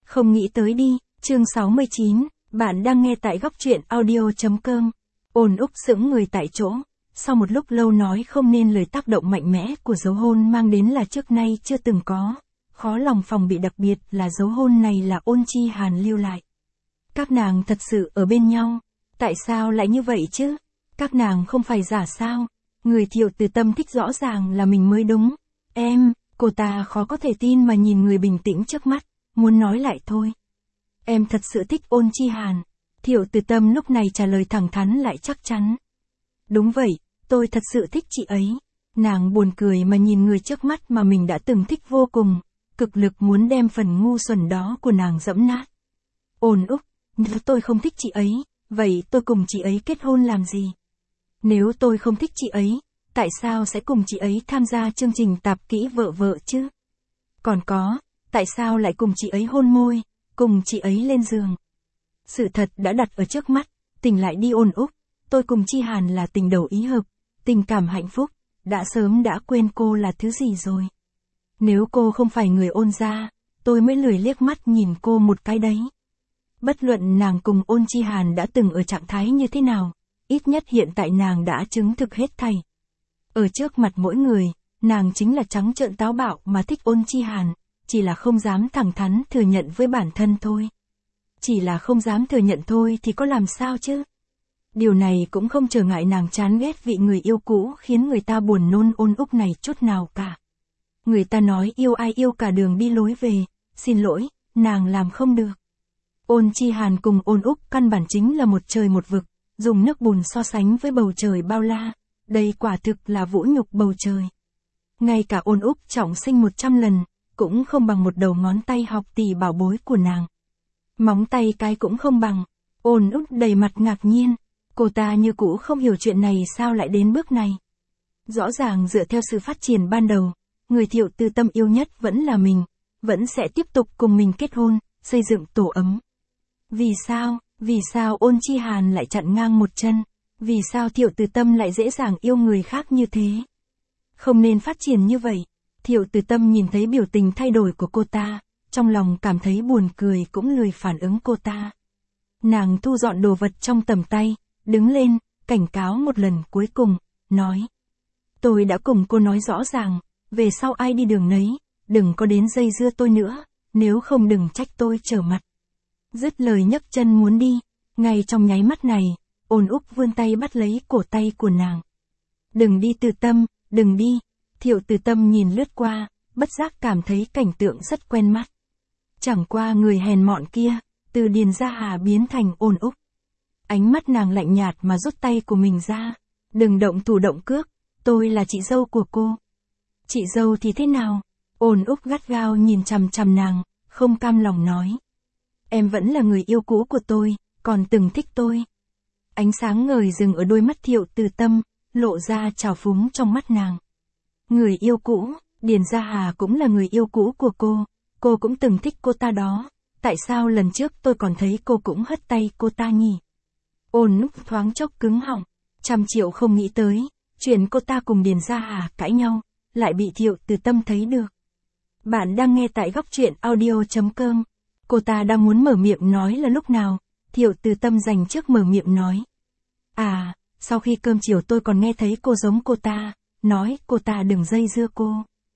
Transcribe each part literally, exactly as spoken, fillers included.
Không nghĩ tới đi, chương sáu mươi chín, bạn đang nghe tại góc truyện audio.com. Ôn Úc sững người tại chỗ, sau một lúc lâu nói không nên lời tác động mạnh mẽ của dấu hôn mang đến là trước nay chưa từng có. Khó lòng phòng bị, đặc biệt là dấu hôn này là Ôn Chi Hàn lưu lại. Các nàng thật sự ở bên nhau, tại sao lại như vậy chứ? Các nàng không phải giả sao? Người Thiệu Từ Tâm thích rõ ràng là mình mới đúng. Em, cô ta khó có thể tin mà nhìn người bình tĩnh trước mắt, muốn nói lại thôi. Em thật sự thích Ôn Chi Hàn. Thiệu Từ Tâm lúc này trả lời thẳng thắn lại chắc chắn. Đúng vậy, tôi thật sự thích chị ấy. Nàng buồn cười mà nhìn người trước mắt mà mình đã từng thích vô cùng, cực lực muốn đem phần ngu xuẩn đó của nàng dẫm nát. Ôn Úc, nếu tôi không thích chị ấy, vậy tôi cùng chị ấy kết hôn làm gì? Nếu tôi không thích chị ấy, tại sao sẽ cùng chị ấy tham gia chương trình tạp kỹ vợ vợ chứ? Còn có, tại sao lại cùng chị ấy hôn môi, cùng chị ấy lên giường? Sự thật đã đặt ở trước mắt, tỉnh lại đi Ôn Úc, tôi cùng Chi Hàn là tình đầu ý hợp, tình cảm hạnh phúc, đã sớm đã quên cô là thứ gì rồi. Nếu cô không phải người Ôn gia, tôi mới lười liếc mắt nhìn cô một cái đấy. Bất luận nàng cùng Ôn Chi Hàn đã từng ở trạng thái như thế nào, ít nhất hiện tại nàng đã chứng thực hết thảy. Ở trước mặt mỗi người, nàng chính là trắng trợn táo bạo mà thích Ôn Chi Hàn, chỉ là không dám thẳng thắn thừa nhận với bản thân thôi. Chỉ là không dám thừa nhận thôi thì có làm sao chứ? Điều này cũng không trở ngại nàng chán ghét vị người yêu cũ khiến người ta buồn nôn Ôn Úc này chút nào cả. Người ta nói yêu ai yêu cả đường đi lối về, xin lỗi, nàng làm không được. Ôn Chi Hàn cùng Ôn Úc căn bản chính là một trời một vực, dùng nước bùn so sánh với bầu trời bao la, đây quả thực là vũ nhục bầu trời. Ngay cả Ôn Úc trọng sinh một trăm lần, cũng không bằng một đầu ngón tay học tỷ bảo bối của nàng. Móng tay cái cũng không bằng. Ôn Úc đầy mặt ngạc nhiên, cô ta như cũ không hiểu chuyện này sao lại đến bước này. Rõ ràng dựa theo sự phát triển ban đầu, người Thiệu Từ Tâm yêu nhất vẫn là mình, vẫn sẽ tiếp tục cùng mình kết hôn, xây dựng tổ ấm. Vì sao, vì sao Ôn Chi Hàn lại chặn ngang một chân, vì sao Thiệu Từ Tâm lại dễ dàng yêu người khác như thế? Không nên phát triển như vậy. Thiệu Từ Tâm nhìn thấy biểu tình thay đổi của cô ta, trong lòng cảm thấy buồn cười cũng lười phản ứng cô ta. Nàng thu dọn đồ vật trong tầm tay, đứng lên, cảnh cáo một lần cuối cùng, nói. Tôi đã cùng cô nói rõ ràng, về sau ai đi đường nấy, đừng có đến dây dưa tôi nữa, nếu không đừng trách tôi trở mặt. Dứt lời nhấc chân muốn đi, ngay trong nháy mắt này, Ôn Úc vươn tay bắt lấy cổ tay của nàng. Đừng đi Từ Tâm, đừng đi. Thiệu Từ Tâm nhìn lướt qua, bất giác cảm thấy cảnh tượng rất quen mắt. Chẳng qua người hèn mọn kia, từ Điền Gia Hà biến thành Ôn Úc. Ánh mắt nàng lạnh nhạt mà rút tay của mình ra. Đừng động thủ động cước, tôi là chị dâu của cô. Chị dâu thì thế nào? Ôn Úc gắt gao nhìn chằm chằm nàng, không cam lòng nói. Em vẫn là người yêu cũ của tôi, còn từng thích tôi. Ánh sáng ngời dừng ở đôi mắt Thiệu Từ Tâm, lộ ra trào phúng trong mắt nàng. Người yêu cũ, Điền Gia Hà cũng là người yêu cũ của cô, cô cũng từng thích cô ta đó, tại sao lần trước tôi còn thấy cô cũng hất tay cô ta nhỉ? Ôn Úc thoáng chốc cứng họng, trăm triệu không nghĩ tới, chuyện cô ta cùng Điền Gia Hà cãi nhau, lại bị Thiệu Từ Tâm thấy được. Bạn đang nghe tại góc truyện audio.com, cô ta đang muốn mở miệng nói là lúc nào, Thiệu Từ Tâm dành trước mở miệng nói. À, sau khi cơm chiều tôi còn nghe thấy cô giống cô ta, nói cô ta đừng dây dưa cô.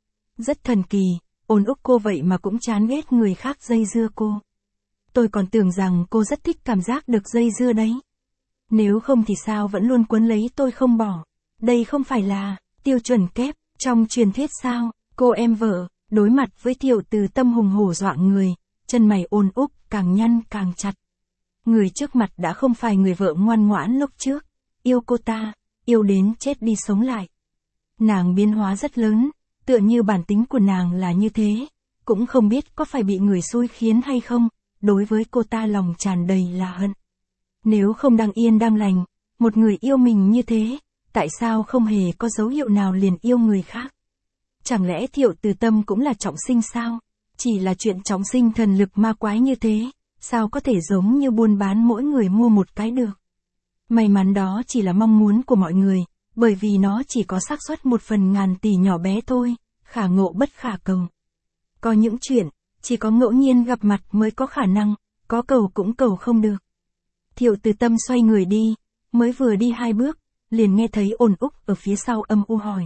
Rất thần kỳ, Ôn Úc cô vậy mà cũng chán ghét người khác dây dưa cô. Tôi còn tưởng rằng cô rất thích cảm giác được dây dưa đấy. Nếu không thì sao vẫn luôn quấn lấy tôi không bỏ. Đây không phải là tiêu chuẩn kép trong truyền thuyết sao? Cô em vợ, đối mặt với Thiệu Từ Tâm hùng hổ dọa người, chân mày Ôn Úc càng nhăn càng chặt. Người trước mặt đã không phải người vợ ngoan ngoãn lúc trước, yêu cô ta, yêu đến chết đi sống lại. Nàng biến hóa rất lớn, tựa như bản tính của nàng là như thế, cũng không biết có phải bị người xui khiến hay không, đối với cô ta lòng tràn đầy là hận. Nếu không đang yên đang lành, một người yêu mình như thế, tại sao không hề có dấu hiệu nào liền yêu người khác? Chẳng lẽ Thiệu Từ Tâm cũng là trọng sinh sao? Chỉ là chuyện trọng sinh thần lực ma quái như thế, sao có thể giống như buôn bán mỗi người mua một cái được? May mắn đó chỉ là mong muốn của mọi người, bởi vì nó chỉ có xác suất một phần ngàn tỷ nhỏ bé thôi, khả ngộ bất khả cầu. Có những chuyện, chỉ có ngẫu nhiên gặp mặt mới có khả năng, có cầu cũng cầu không được. Thiệu Từ Tâm xoay người đi, mới vừa đi hai bước, liền nghe thấy Ôn Úc ở phía sau âm u hỏi.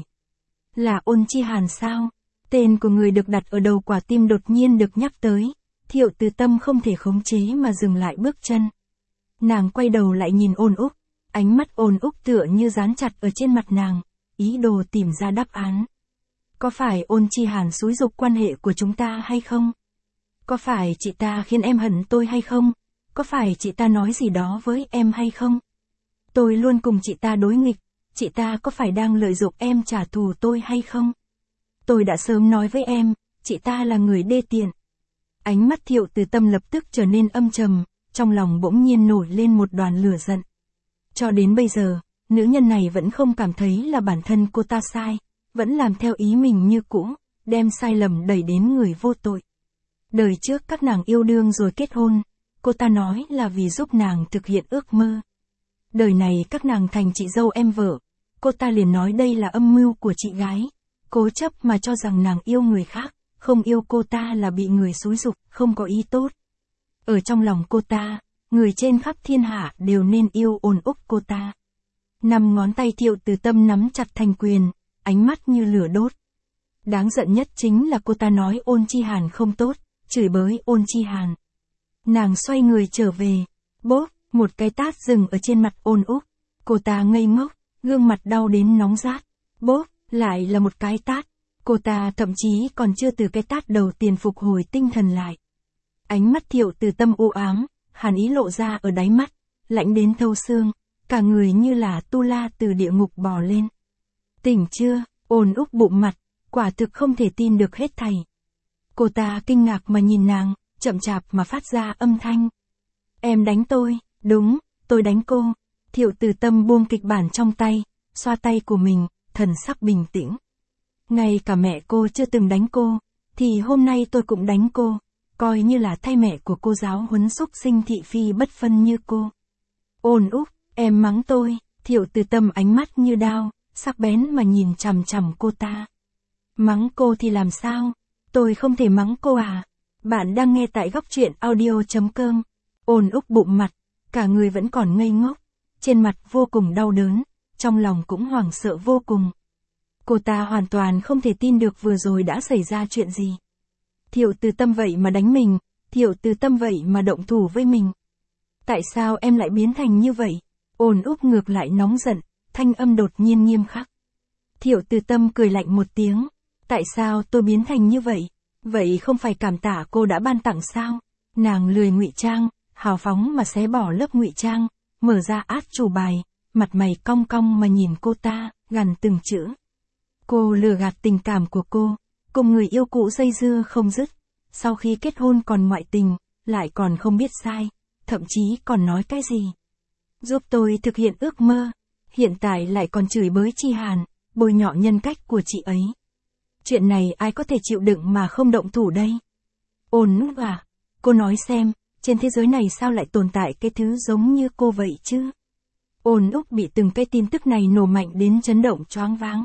Là Ôn Chi Hàn sao? Tên của người được đặt ở đầu quả tim đột nhiên được nhắc tới, Thiệu Từ Tâm không thể khống chế mà dừng lại bước chân. Nàng quay đầu lại nhìn Ôn Úc, ánh mắt Ôn Úc tựa như dán chặt ở trên mặt nàng, ý đồ tìm ra đáp án. Có phải Ôn Chi Hàn xúi giục quan hệ của chúng ta hay không? Có phải chị ta khiến em hận tôi hay không? Có phải chị ta nói gì đó với em hay không? Tôi luôn cùng chị ta đối nghịch, chị ta có phải đang lợi dụng em trả thù tôi hay không? Tôi đã sớm nói với em, chị ta là người đê tiện. Ánh mắt Thiệu Từ Tâm lập tức trở nên âm trầm, trong lòng bỗng nhiên nổi lên một đoàn lửa giận. Cho đến bây giờ, nữ nhân này vẫn không cảm thấy là bản thân cô ta sai, vẫn làm theo ý mình như cũ, đem sai lầm đẩy đến người vô tội. Đời trước các nàng yêu đương rồi kết hôn, cô ta nói là vì giúp nàng thực hiện ước mơ. Đời này các nàng thành chị dâu em vợ, cô ta liền nói đây là âm mưu của chị gái, cố chấp mà cho rằng nàng yêu người khác, không yêu cô ta là bị người xúi giục, không có ý tốt. Ở trong lòng cô ta, người trên khắp thiên hạ đều nên yêu Ôn Úc cô ta. Năm ngón tay Thiệu Từ Tâm nắm chặt thành quyền, ánh mắt như lửa đốt. Đáng giận nhất chính là cô ta nói Ôn Chi Hàn không tốt, chửi bới Ôn Chi Hàn. Nàng xoay người trở về, bốp, một cái tát dừng ở trên mặt Ôn Úc. Cô ta ngây ngốc, gương mặt đau đến nóng rát. Bốp, lại là một cái tát. Cô ta thậm chí còn chưa từ cái tát đầu tiên phục hồi tinh thần lại. Ánh mắt Thiệu Từ Tâm u ám, hàn ý lộ ra ở đáy mắt, lạnh đến thấu xương, cả người như là tu la từ địa ngục bò lên. Tỉnh chưa? Ôn Úc bụng mặt, quả thực không thể tin được hết thảy. Cô ta kinh ngạc mà nhìn nàng, chậm chạp mà phát ra âm thanh. Em đánh tôi, đúng, tôi đánh cô. Thiệu Từ Tâm buông kịch bản trong tay, xoa tay của mình, thần sắc bình tĩnh. Ngay cả mẹ cô chưa từng đánh cô, thì hôm nay tôi cũng đánh cô, coi như là thay mẹ của cô giáo huấn xúc sinh thị phi bất phân như cô. Ôn Úc, em mắng tôi. Thiệu Từ Tâm ánh mắt như đao, sắc bén mà nhìn chằm chằm cô ta. Mắng cô thì làm sao? Tôi không thể mắng cô à? Bạn đang nghe tại góc truyện audio chấm com. Ôn Úc bụng mặt, cả người vẫn còn ngây ngốc, trên mặt vô cùng đau đớn, trong lòng cũng hoảng sợ vô cùng. Cô ta hoàn toàn không thể tin được vừa rồi đã xảy ra chuyện gì. Thiệu Từ Tâm vậy mà đánh mình, Thiệu Từ Tâm vậy mà động thủ với mình. Tại sao em lại biến thành như vậy? Ôn Úc ngược lại nóng giận, thanh âm đột nhiên nghiêm khắc. Thiệu Từ Tâm cười lạnh một tiếng. Tại sao tôi biến thành như vậy? Vậy không phải cảm tạ cô đã ban tặng sao? Nàng lười ngụy trang, hào phóng mà xé bỏ lớp ngụy trang, mở ra át chủ bài, mặt mày cong cong mà nhìn cô ta, gằn từng chữ. Cô lừa gạt tình cảm của cô, cùng người yêu cũ dây dưa không dứt, sau khi kết hôn còn ngoại tình, lại còn không biết sai, thậm chí còn nói cái gì. Giúp tôi thực hiện ước mơ, hiện tại lại còn chửi bới Chi Hàn, bôi nhọ nhân cách của chị ấy. Chuyện này ai có thể chịu đựng mà không động thủ đây? Ôn Úc à, cô nói xem, trên thế giới này sao lại tồn tại cái thứ giống như cô vậy chứ? Ôn Úc bị từng cái tin tức này nổ mạnh đến chấn động choáng váng.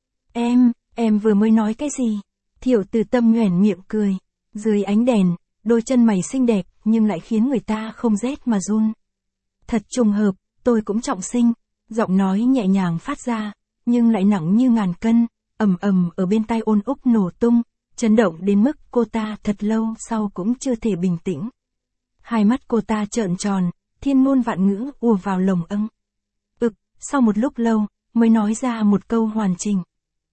Em, em vừa mới nói cái gì? Thiệu Từ Tâm nhoẻn miệng cười, dưới ánh đèn, đôi chân mày xinh đẹp nhưng lại khiến người ta không rét mà run. Thật trùng hợp, tôi cũng trọng sinh, giọng nói nhẹ nhàng phát ra, nhưng lại nặng như ngàn cân, ầm ầm ở bên tai Ôn Úc nổ tung, chấn động đến mức cô ta thật lâu sau cũng chưa thể bình tĩnh. Hai mắt cô ta trợn tròn, thiên ngôn vạn ngữ ùa vào lồng âng. Ực, sau một lúc lâu, mới nói ra một câu hoàn chỉnh.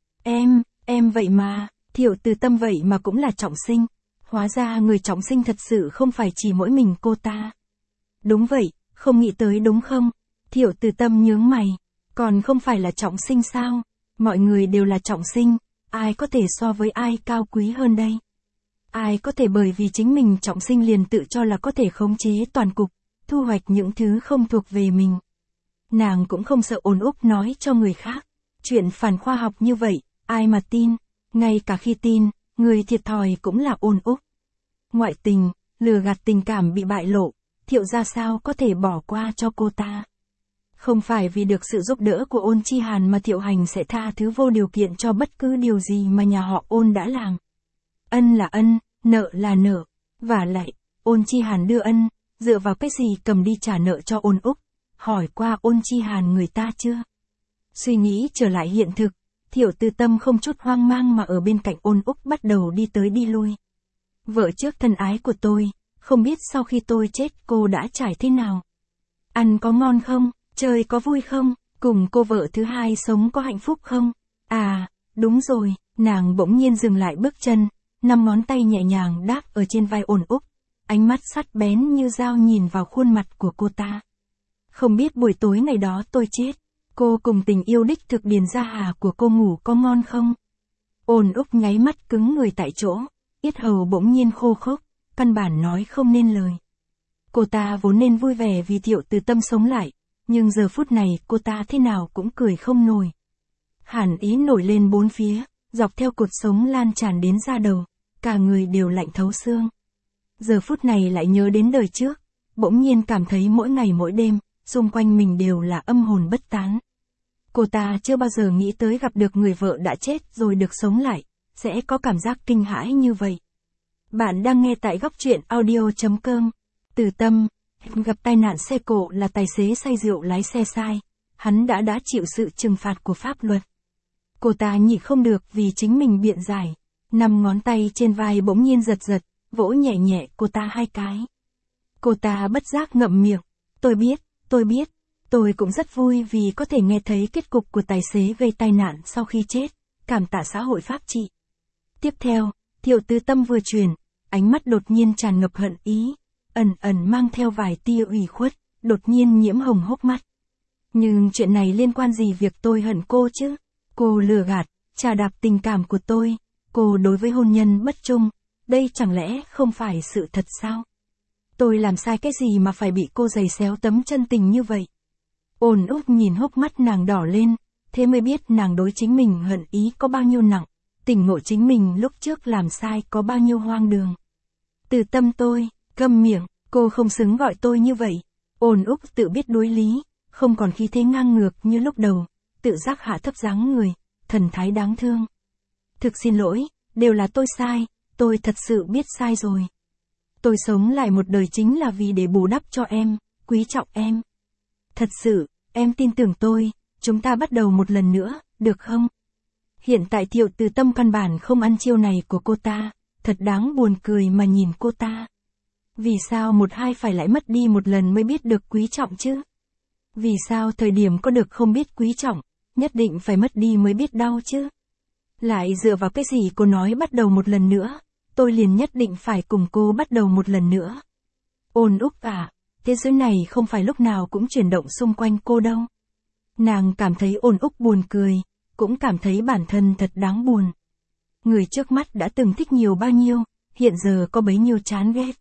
Em, em vậy mà, Thiệu Từ Tâm vậy mà cũng là trọng sinh. Hóa ra người trọng sinh thật sự không phải chỉ mỗi mình cô ta. Đúng vậy, không nghĩ tới đúng không? Thiệu Từ Tâm nhướng mày, còn không phải là trọng sinh sao? Mọi người đều là trọng sinh, ai có thể so với ai cao quý hơn đây? Ai có thể bởi vì chính mình trọng sinh liền tự cho là có thể khống chế toàn cục, thu hoạch những thứ không thuộc về mình. Nàng cũng không sợ Ôn Úc nói cho người khác. Chuyện phản khoa học như vậy, ai mà tin? Ngay cả khi tin, người thiệt thòi cũng là Ôn Úc. Ngoại tình, lừa gạt tình cảm bị bại lộ, Thiệu ra sao có thể bỏ qua cho cô ta? Không phải vì được sự giúp đỡ của Ôn Chi Hàn mà Thiệu Hành sẽ tha thứ vô điều kiện cho bất cứ điều gì mà nhà họ Ôn đã làm. Ân là ân, nợ là nợ, vả lại, Ôn Chi Hàn đưa ân, dựa vào cái gì cầm đi trả nợ cho Ôn Úc, hỏi qua Ôn Chi Hàn người ta chưa? Suy nghĩ trở lại hiện thực, Thiệu Từ Tâm không chút hoang mang mà ở bên cạnh Ôn Úc bắt đầu đi tới đi lui. Vợ trước thân ái của tôi, không biết sau khi tôi chết cô đã trải thế nào? Ăn có ngon không? Chơi có vui không? Cùng cô vợ thứ hai sống có hạnh phúc không? À, đúng rồi, nàng bỗng nhiên dừng lại bước chân, năm ngón tay nhẹ nhàng đáp ở trên vai Ôn Úc, ánh mắt sắc bén như dao nhìn vào khuôn mặt của cô ta. Không biết buổi tối ngày đó tôi chết, cô cùng tình yêu đích thực Điền Gia Hà của cô ngủ có ngon không? Ôn Úc nháy mắt cứng người tại chỗ, yết hầu bỗng nhiên khô khốc, căn bản nói không nên lời. Cô ta vốn nên vui vẻ vì Thiệu Từ Tâm sống lại, nhưng giờ phút này cô ta thế nào cũng cười không nổi. Hàn ý nổi lên bốn phía, dọc theo cột sống lan tràn đến da đầu, cả người đều lạnh thấu xương. Giờ phút này lại nhớ đến đời trước, bỗng nhiên cảm thấy mỗi ngày mỗi đêm, xung quanh mình đều là âm hồn bất tán. Cô ta chưa bao giờ nghĩ tới gặp được người vợ đã chết rồi được sống lại, sẽ có cảm giác kinh hãi như vậy. Bạn đang nghe tại góc truyện audio chấm com. Từ Tâm, gặp tai nạn xe cộ là tài xế say rượu lái xe sai, hắn đã đã chịu sự trừng phạt của pháp luật. Cô ta nhịn không được vì chính mình biện giải, năm ngón tay trên vai bỗng nhiên giật giật, vỗ nhẹ nhẹ cô ta hai cái. Cô ta bất giác ngậm miệng, tôi biết, tôi biết, tôi cũng rất vui vì có thể nghe thấy kết cục của tài xế gây tai nạn sau khi chết, cảm tạ xã hội pháp trị. Tiếp theo, Thiệu Từ Tâm vừa truyền, ánh mắt đột nhiên tràn ngập hận ý, ẩn ẩn mang theo vài tia ủy khuất, đột nhiên nhiễm hồng hốc mắt. Nhưng chuyện này liên quan gì việc tôi hận cô chứ? Cô lừa gạt, trà đạp tình cảm của tôi, cô đối với hôn nhân bất trung, đây chẳng lẽ không phải sự thật sao? Tôi làm sai cái gì mà phải bị cô giày xéo tấm chân tình như vậy? Ôn Úc nhìn hốc mắt nàng đỏ lên, thế mới biết nàng đối chính mình hận ý có bao nhiêu nặng, tỉnh ngộ chính mình lúc trước làm sai có bao nhiêu hoang đường. Từ Tâm tôi, câm miệng, cô không xứng gọi tôi như vậy. Ôn Úc tự biết đối lý, không còn khí thế ngang ngược như lúc đầu, tự giác hạ thấp dáng người, thần thái đáng thương. Thực xin lỗi, đều là tôi sai, tôi thật sự biết sai rồi. Tôi sống lại một đời chính là vì để bù đắp cho em, quý trọng em. Thật sự, em tin tưởng tôi, chúng ta bắt đầu một lần nữa, được không? Hiện tại Thiệu Từ Tâm căn bản không ăn chiêu này của cô ta, thật đáng buồn cười mà nhìn cô ta. Vì sao một hai phải lại mất đi một lần mới biết được quý trọng chứ? Vì sao thời điểm có được không biết quý trọng, nhất định phải mất đi mới biết đau chứ? Lại dựa vào cái gì cô nói bắt đầu một lần nữa, tôi liền nhất định phải cùng cô bắt đầu một lần nữa. Ôn Úc à, thế giới này không phải lúc nào cũng chuyển động xung quanh cô đâu. Nàng cảm thấy Ôn Úc buồn cười, cũng cảm thấy bản thân thật đáng buồn. Người trước mắt đã từng thích nhiều bao nhiêu, hiện giờ có bấy nhiêu chán ghét.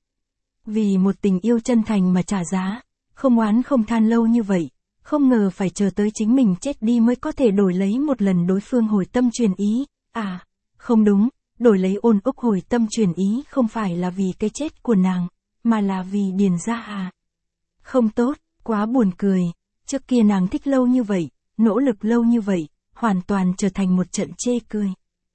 Vì một tình yêu chân thành mà trả giá, không oán không than lâu như vậy, không ngờ phải chờ tới chính mình chết đi mới có thể đổi lấy một lần đối phương hồi tâm truyền ý. À, không đúng, đổi lấy Ôn Úc hồi tâm truyền ý không phải là vì cái chết của nàng, mà là vì Điền Gia Hà. Không tốt, quá buồn cười, trước kia nàng thích lâu như vậy, nỗ lực lâu như vậy, hoàn toàn trở thành một trận chê cười.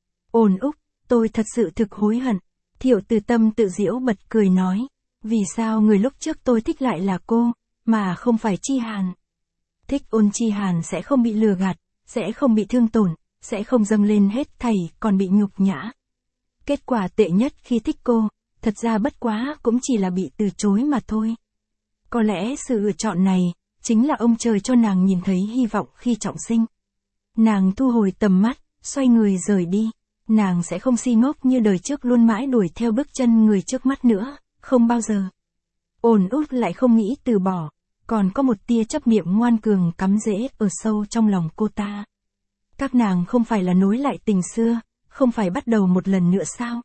Ôn Úc, tôi thật sự thực hối hận. Thiệu Từ Tâm tự giễu bật cười nói, vì sao người lúc trước tôi thích lại là cô, mà không phải Chi Hàn. Thích Ôn Chi Hàn sẽ không bị lừa gạt, sẽ không bị thương tổn, sẽ không dâng lên hết thảy còn bị nhục nhã. Kết quả tệ nhất khi thích cô, thật ra bất quá cũng chỉ là bị từ chối mà thôi. Có lẽ sự lựa chọn này, chính là ông trời cho nàng nhìn thấy hy vọng khi trọng sinh. Nàng thu hồi tầm mắt, xoay người rời đi. Nàng sẽ không si ngốc như đời trước luôn mãi đuổi theo bước chân người trước mắt nữa, không bao giờ. Ôn Úc lại không nghĩ từ bỏ, còn có một tia chấp niệm ngoan cường cắm rễ ở sâu trong lòng cô ta. Các nàng không phải là nối lại tình xưa, không phải bắt đầu một lần nữa sao?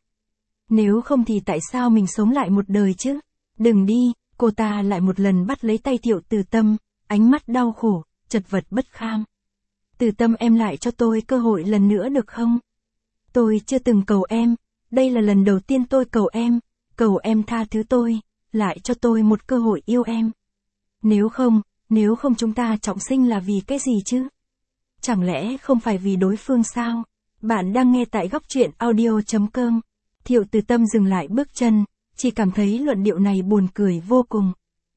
Nếu không thì tại sao mình sống lại một đời chứ? Đừng đi, cô ta lại một lần bắt lấy tay Thiệu Từ Tâm, ánh mắt đau khổ, chật vật bất kham. Từ Tâm em lại cho tôi cơ hội lần nữa được không? Tôi chưa từng cầu em, đây là lần đầu tiên tôi cầu em, cầu em tha thứ tôi, lại cho tôi một cơ hội yêu em. Nếu không, nếu không chúng ta trọng sinh là vì cái gì chứ? Chẳng lẽ không phải vì đối phương sao? Bạn đang nghe tại góc truyện audio chấm com. Thiệu Từ Tâm dừng lại bước chân, chỉ cảm thấy luận điệu này buồn cười vô cùng.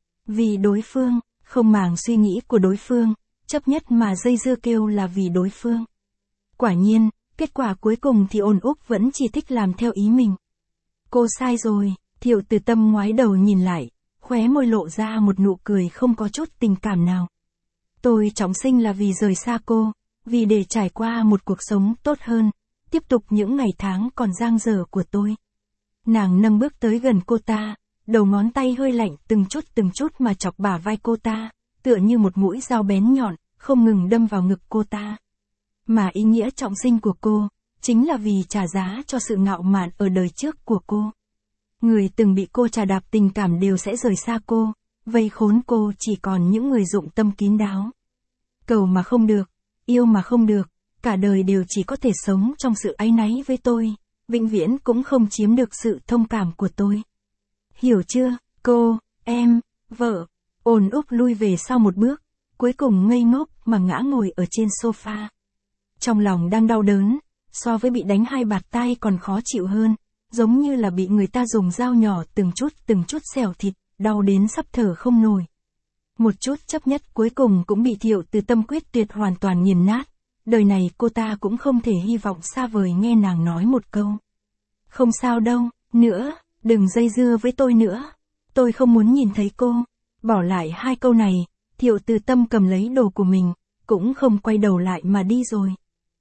Vì đối phương, không màng suy nghĩ của đối phương, chấp nhất mà dây dưa kêu là vì đối phương. Quả nhiên, kết quả cuối cùng thì Ôn Úc vẫn chỉ thích làm theo ý mình. Cô sai rồi, Thiệu Từ Tâm ngoái đầu nhìn lại, khóe môi lộ ra một nụ cười không có chút tình cảm nào. Tôi trọng sinh là vì rời xa cô, vì để trải qua một cuộc sống tốt hơn, tiếp tục những ngày tháng còn dang dở của tôi. Nàng nâng bước tới gần cô ta, đầu ngón tay hơi lạnh từng chút từng chút mà chọc bả vai cô ta, tựa như một mũi dao bén nhọn, không ngừng đâm vào ngực cô ta. Mà ý nghĩa trọng sinh của cô, chính là vì trả giá cho sự ngạo mạn ở đời trước của cô. Người từng bị cô trà đạp tình cảm đều sẽ rời xa cô, vây khốn cô chỉ còn những người dụng tâm kín đáo. Cầu mà không được, yêu mà không được, cả đời đều chỉ có thể sống trong sự áy náy với tôi, vĩnh viễn cũng không chiếm được sự thông cảm của tôi. Hiểu chưa, cô, em, vợ? Ôn Úc lui về sau một bước, cuối cùng ngây ngốc mà ngã ngồi ở trên sofa. Trong lòng đang đau đớn, so với bị đánh hai bạt tai còn khó chịu hơn, giống như là bị người ta dùng dao nhỏ từng chút từng chút xẻo thịt, đau đến sắp thở không nổi. Một chút chấp nhất cuối cùng cũng bị Thiệu Từ Tâm quyết tuyệt hoàn toàn nghiền nát, đời này cô ta cũng không thể hy vọng xa vời nghe nàng nói một câu. Không sao đâu, nữa, đừng dây dưa với tôi nữa, tôi không muốn nhìn thấy cô. Bỏ lại hai câu này, Thiệu Từ Tâm cầm lấy đồ của mình, cũng không quay đầu lại mà đi rồi.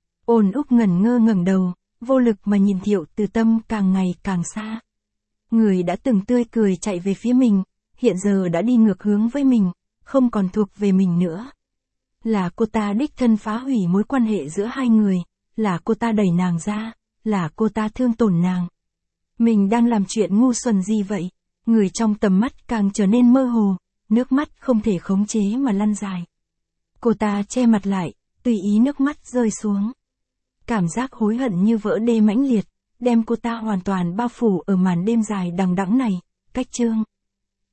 Ôn Úc ngẩn ngơ ngẩng đầu, vô lực mà nhìn Thiệu Từ Tâm càng ngày càng xa. Người đã từng tươi cười chạy về phía mình, hiện giờ đã đi ngược hướng với mình, không còn thuộc về mình nữa. Là cô ta đích thân phá hủy mối quan hệ giữa hai người, là cô ta đẩy nàng ra, là cô ta thương tổn nàng. Mình đang làm chuyện ngu xuẩn gì vậy? Người trong tầm mắt càng trở nên mơ hồ, nước mắt không thể khống chế mà lăn dài. Cô ta che mặt lại, tùy ý nước mắt rơi xuống. Cảm giác hối hận như vỡ đê mãnh liệt, đem cô ta hoàn toàn bao phủ ở màn đêm dài đằng đẵng này. Cách chương